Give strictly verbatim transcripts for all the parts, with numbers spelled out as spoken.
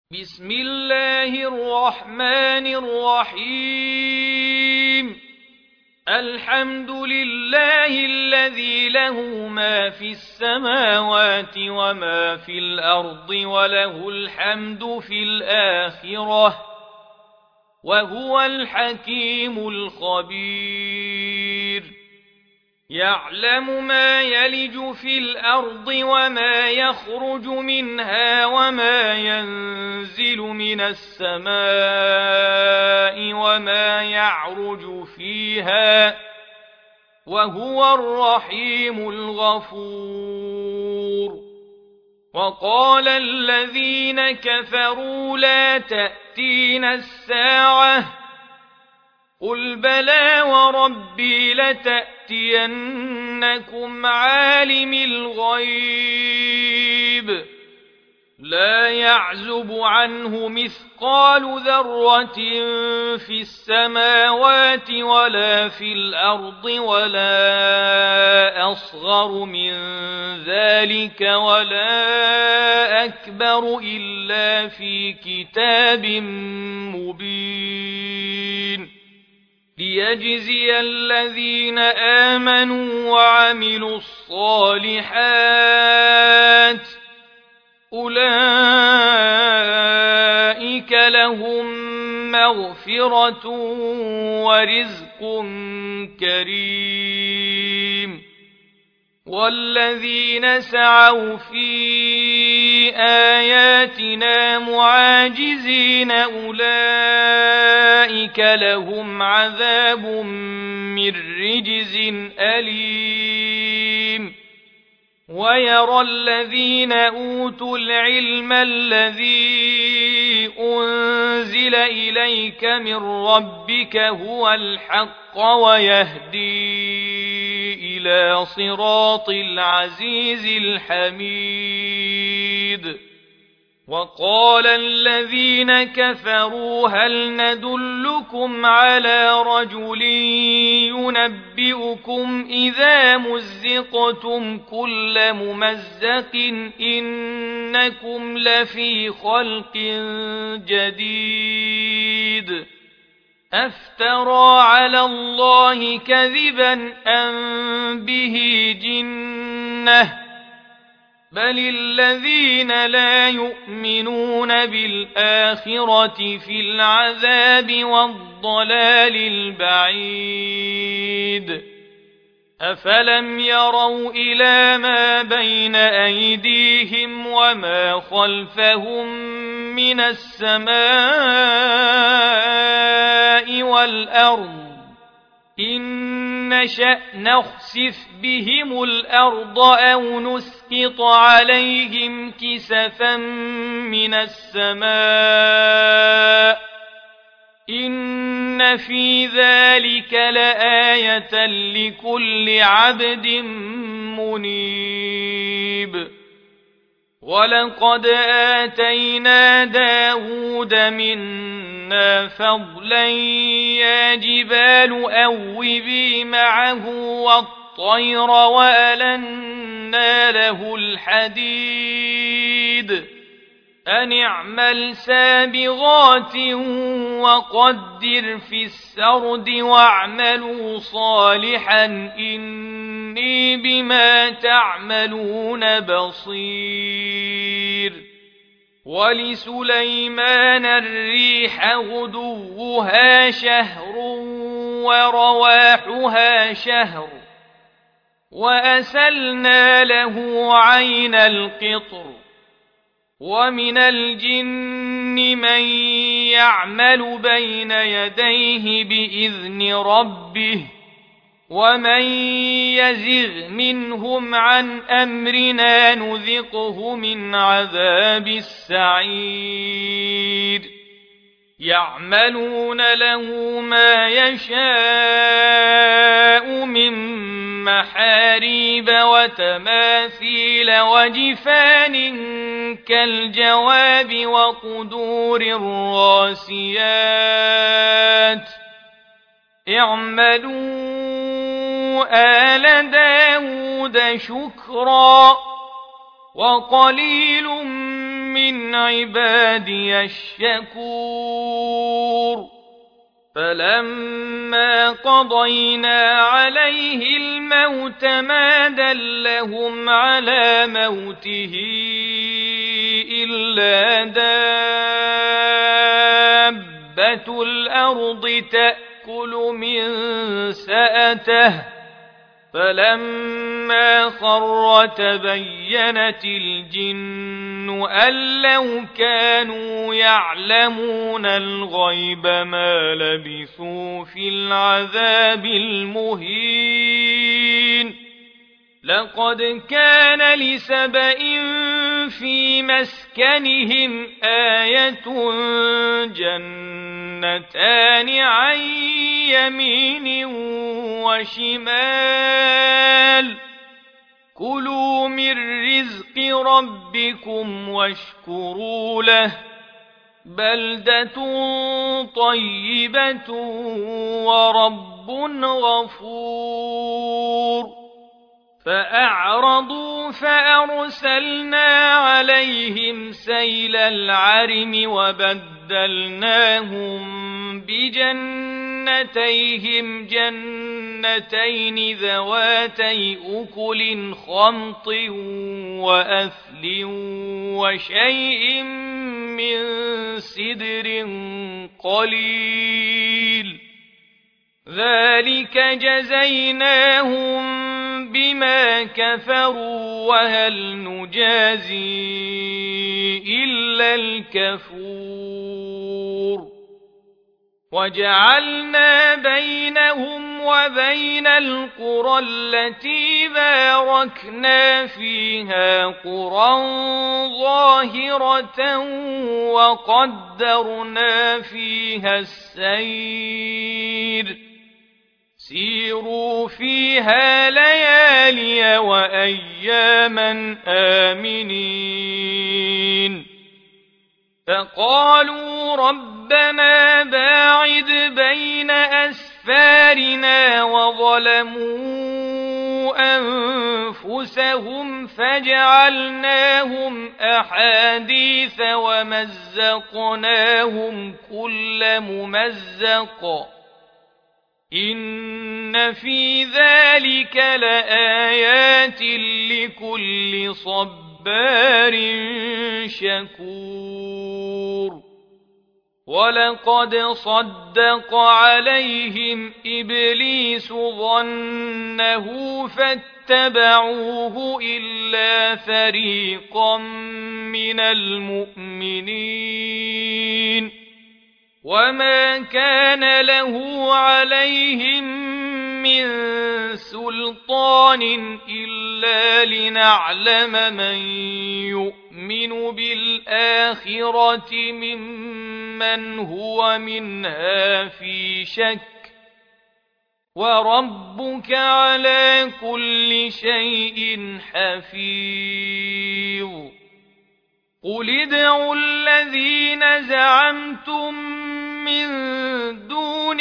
بسم الله الرحمن الرحيم الحمد لله الذي له ما في السماوات وما في الأرض وله الحمد في الآخرة وهو الحكيم الخبير يعلم ما يلج في الأرض وما يخرج منها وما ينزل من السماء وما يعرج فيها وهو الرحيم الغفور وقال الذين كفروا لا تأتينا الساعة قل بلى وربي لتأتينكم عالم الغيب لا يعزب عنه مثقال ذرة في السماوات ولا في الأرض ولا أصغر من ذلك ولا أكبر إلا في كتاب مبين ليجزي الذين آمنوا وعملوا الصالحات أولئك لهم مغفرة ورزق كريم والذين سعوا في آياتنا معاجزين أولئك لهم عذاب من رجز أليم ويرى الذين أوتوا العلم الذي أنزل إليك من ربك هو الحق ويهدي إلى صراط العزيز الحميد وقال الذين كفروا هل ندلكم على رجل ينبئكم إذا مزقتم كل ممزق إنكم لفي خلق جديد أفترى على الله كذبا أم به جنة بل الذين لا يؤمنون بالآخرة في العذاب والضلال البعيد أفلم يروا إلى ما بين أيديهم وما خلفهم من السماء والأرض إن نشأ نخسف بهم الأرض أو نسقط عليهم كسفا من السماء إن في ذلك لآية لكل عبد منيب ولقد آتينا داود منا فضلا يا جبال أوبي معه والطير وألنا له الحديد أن اعمل سابغات وقدر في السرد واعملوا صالحا إني بما تعملون بصير ولسليمان الريح غدوها شهر ورواحها شهر وأسلنا له عين القطر ومن الجن من يعمل بين يديه بإذن ربه ومن يزغ منهم عن أمرنا نذقه من عذاب السعير يعملون له ما يشاء من محاريب وتماثيل وجفان كالجواب وقدور الراسيات اعملوا آل داود شكرا وقليل من عبادي الشكور فلما قضينا عليه الموت ما دلهم على موته إلا دابة الأرض تأكل من سأته فلما خر تبينت الجن أن لو كانوا يعلمون الغيب ما لبثوا في العذاب المهين لقد كان لسبإ في مسكنهم آية جنتان عن يمين وشمال كلوا من رزق ربكم واشكروا له بلدة طيبة ورب غفور فأعرضوا فأرسلنا عليهم سيل العرم وبدلناهم بجنتيهم جنتين ذواتي أكل خمط وأثل وشيء من سدر قليل ذلك جزيناهم بما كفروا وهل نجازي إلا الكفور وجعلنا بينهم وبين القرى التي باركنا فيها قرى ظاهرة وقدرنا فيها السير سيروا فيها ليالي وأياما آمنين فقالوا ربنا باعد بين أسفارنا وظلموا أنفسهم فجعلناهم أحاديث ومزقناهم كل ممزق إن في ذلك لآيات لكل صبار شكور ولقد صدق عليهم إبليس ظنه فاتبعوه إلا فريقا من المؤمنين وما كان له عليهم من سلطان إلا لنعلم من يؤمن بالآخرة ممن هو منها في شك وربك على كل شيء حفيظ قل ادعوا الذين زعمتم من دون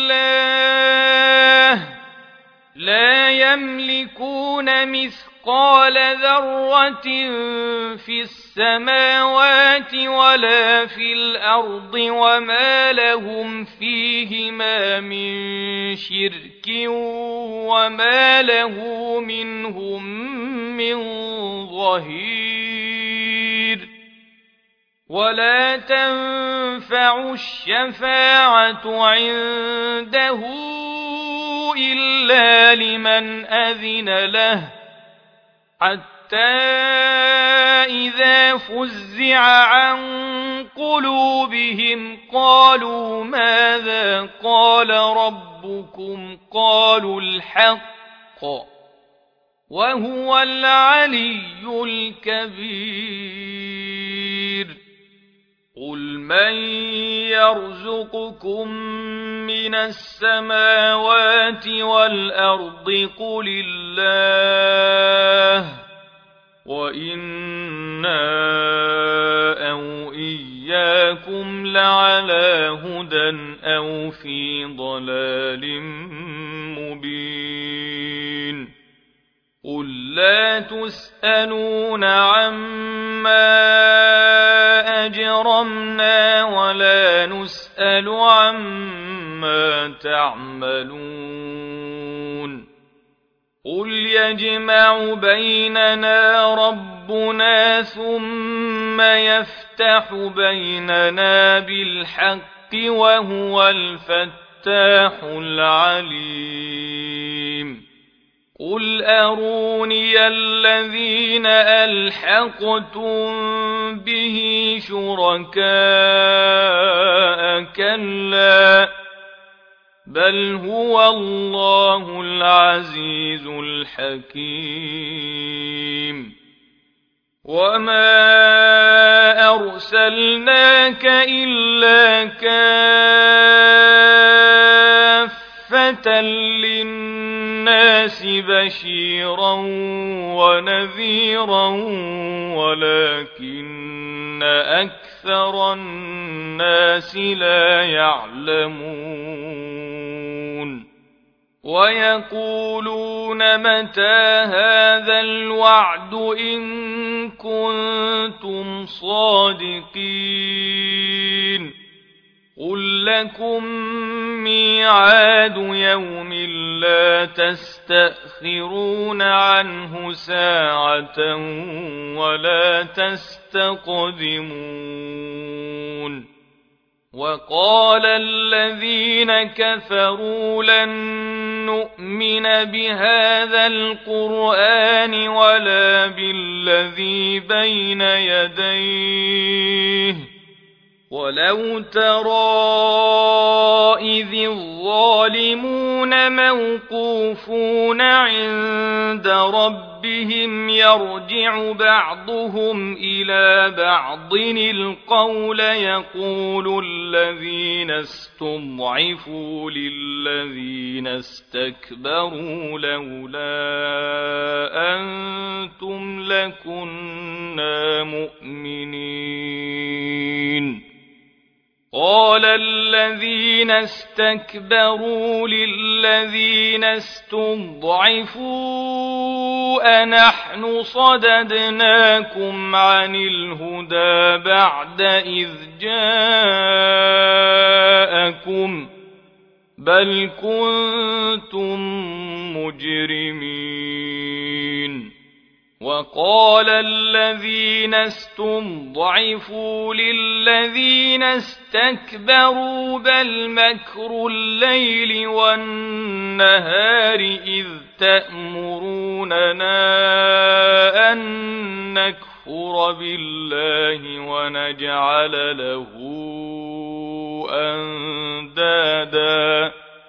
الله لا يملكون مثقال ذرة في السماوات ولا في الأرض وما لهم فيهما من شرك وما له منهم من ظهير ولا تنفع الشفاعة عنده إلا لمن أذن له حتى إذا فزع عن قلوبهم قالوا ماذا قال ربكم قالوا الحق وهو العلي الكبير قل من يرزقكم من السماوات والأرض قل الله وإنا أو إياكم لعلى هدى أو في ضلال مبين قل لا تسألون عما تسألنا ولا نسأل عما تعملون قل يجمع بيننا ربنا ثم يفتح بيننا بالحق وهو الفتاح العليم قل أروني الذين ألحقتم به شركاء كلا بل هو الله العزيز الحكيم وما أرسلناك إلا كافة للناس بشيرا ونذيرا ولكن أكثر الناس لا يعلمون ويقولون متى هذا الوعد إن كنتم صادقين قل لكم ميعاد يوم لا تستأخرون عنه ساعة ولا تستقدمون وقال الذين كفروا لن نؤمن بهذا القرآن ولا بالذي بين يديه ولو ترى إذ الظالمون موقوفون عند ربهم يرجع بعضهم إلى بعض القول يقول الذين استضعفوا للذين استكبروا لولا أنتم لكنا مؤمنين قال الذين استكبروا للذين استضعفوا أنحن صددناكم عن الهدى بعد إذ جاءكم بل كنتم مجرمين وقال الذين استضعفوا للذين استكبروا بل مكر الليل والنهار إذ تأمروننا أن نكفر بالله ونجعل له أندادا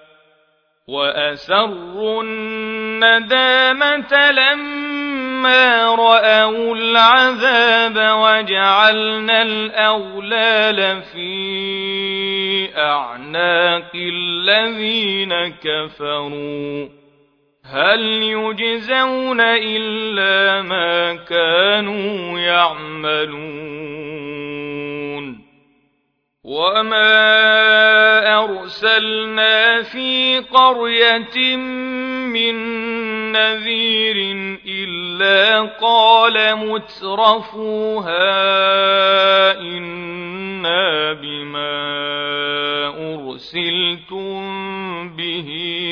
وأسروا الندامة لما رأوا العذاب وجعلنا الأغلال في أعناق الذين كفروا هل يجزون إلا ما كانوا يعملون وما أرسلنا في قرية من نذير إلا قال مترفوها إنا بما أرسلتم به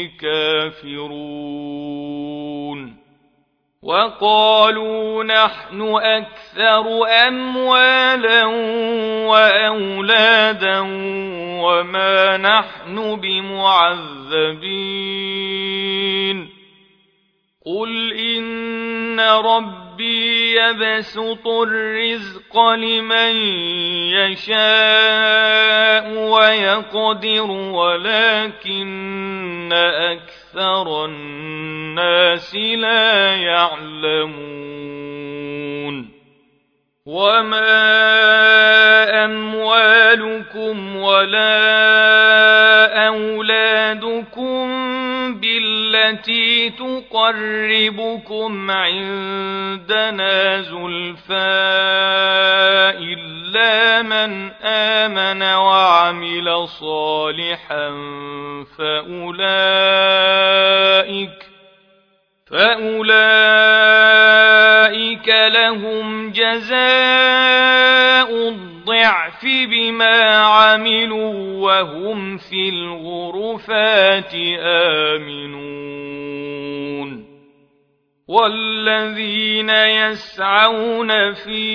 كافرون وقالوا نحن أكثر أموالا وأولادا وما نحن بمعذبين قل إن ربي يبسط الرزق لمن يشاء ويقدر ولكن أكثر الناس لا يعلمون وما أموالكم ولا أولادكم بالتي تقربكم عندنا زلفى إلا من آمن وعمل صالحا فأولئك فأولئك لهم جزاء الضعف بما عملوا وهم في الغرفات آمنون والذين يسعون في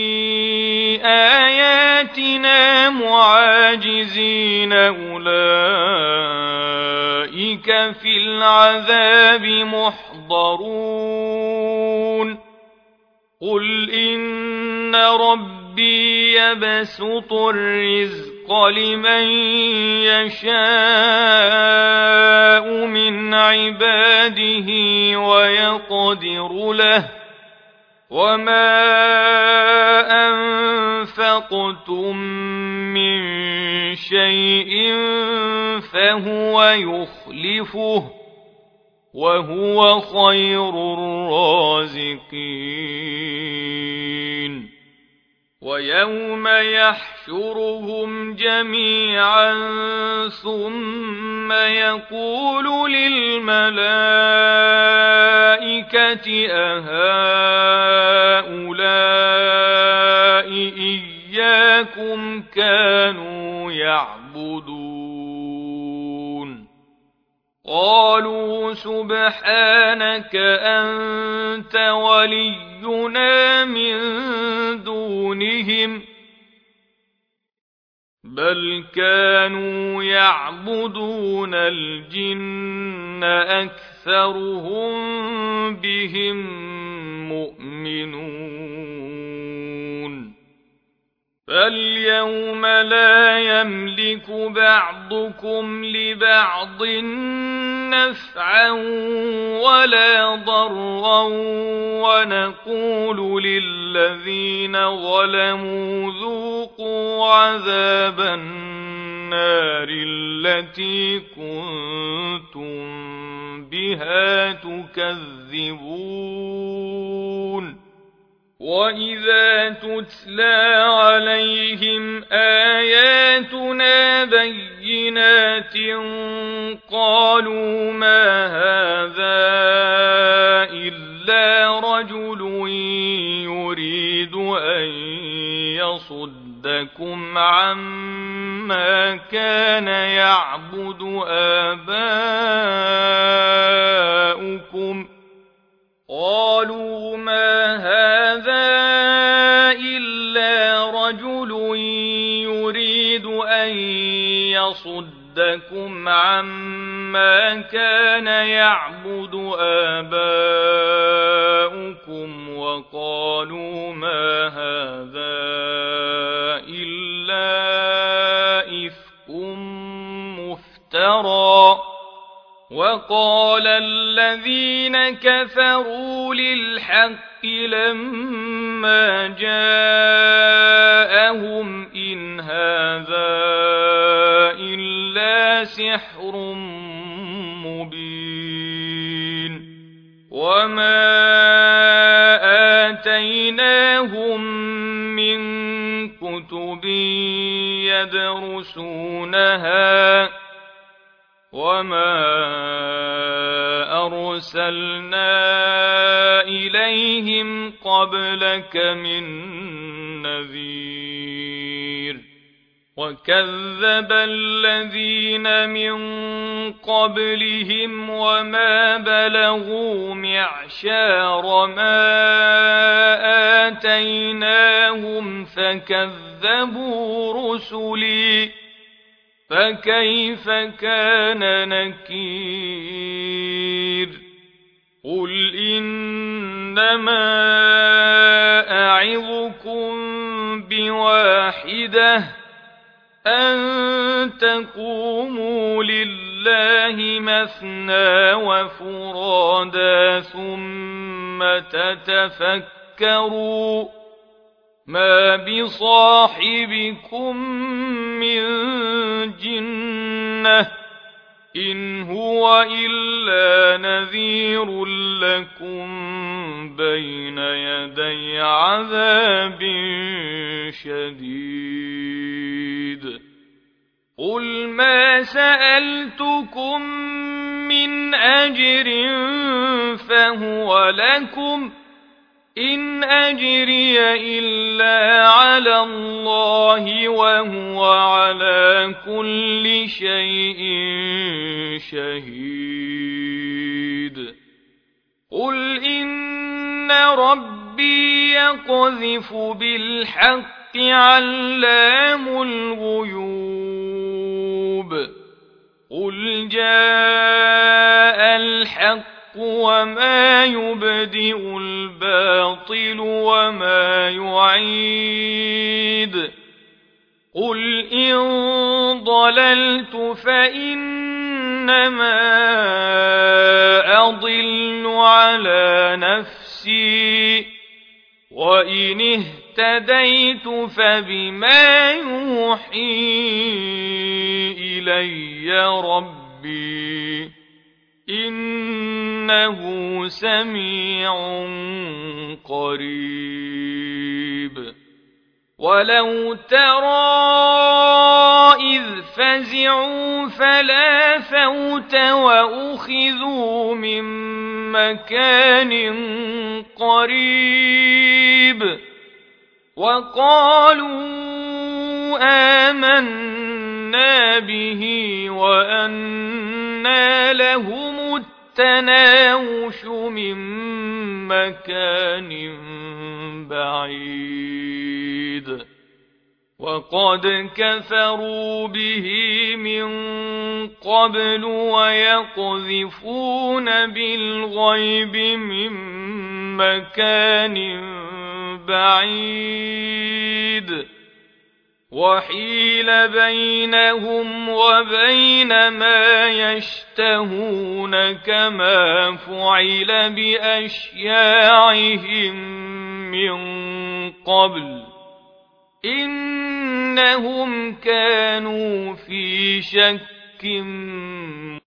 آياتنا معاجزين أولئك في العذاب محضرون قل إن ربي يبسط الرزق لمن يشاء من عباده ويقدر له وما أنفقتم من شيء فهو يخلفه وهو خير الرازقين ويوم يحشرهم جميعا ثم يقول للملائكة أهؤلاء إياكم كانوا يعبدون قالوا سبحانك أنت ولينا من دونهم بل كانوا يعبدون الجن أكثرهم بهم مؤمنون فاليوم لا يملك بعضكم لبعض نفعا ولا ضرا ونقول للذين ظلموا ذوقوا عذاب النار التي كنتم بها تكذبون وإذا تتلى عليهم آياتنا بينات قالوا ما هذا إلا رجل يريد أن يصدكم عما كان يعبد آباؤكم قالوا ما هذا إلا رجل يريد أن يصدكم عما كان يعبد آباؤكم وقالوا ما هذا إلا إفك مفترى وقال الذين كفروا للحق لما جاءهم إن هذا إلا سحر مبين وما آتيناهم من كتب يدرسونها وما أرسلنا إليهم قبلك من نذير وكذب الذين من قبلهم وما بلغوا معشار ما آتيناهم فكذبوا رسلي فكيف كان نكير قل إنما أعظكم بواحدة أن تقوموا لله مثنى وفرادا ثم تتفكروا ما بصاحبكم من جنة إن هو إلا نذير لكم بين يدي عذاب شديد قل ما سألتكم من أجر فهو لكم إن أجري إلا على الله وهو على كل شيء شهيد قل إن ربي يقذف بالحق علام الغيوب قل جاء الحق وما يبدئ الباطل وما يعيد قل إن ضللت فإنما أضل على نفسي وإن اهتديت فبما يوحي إلي ربي إنه سميع قريب ولو ترى إذ فزعوا فلا فوت وأخذوا من مكان قريب وقالوا آمنا به وأنى لهم التناوش من مكان بعيد وقد كفروا به من قبل ويقذفون بالغيب من مكان بعيد وحيل بينهم وبين ما يشتهون كما فعل بأشياعهم من قبل إنهم كانوا في شك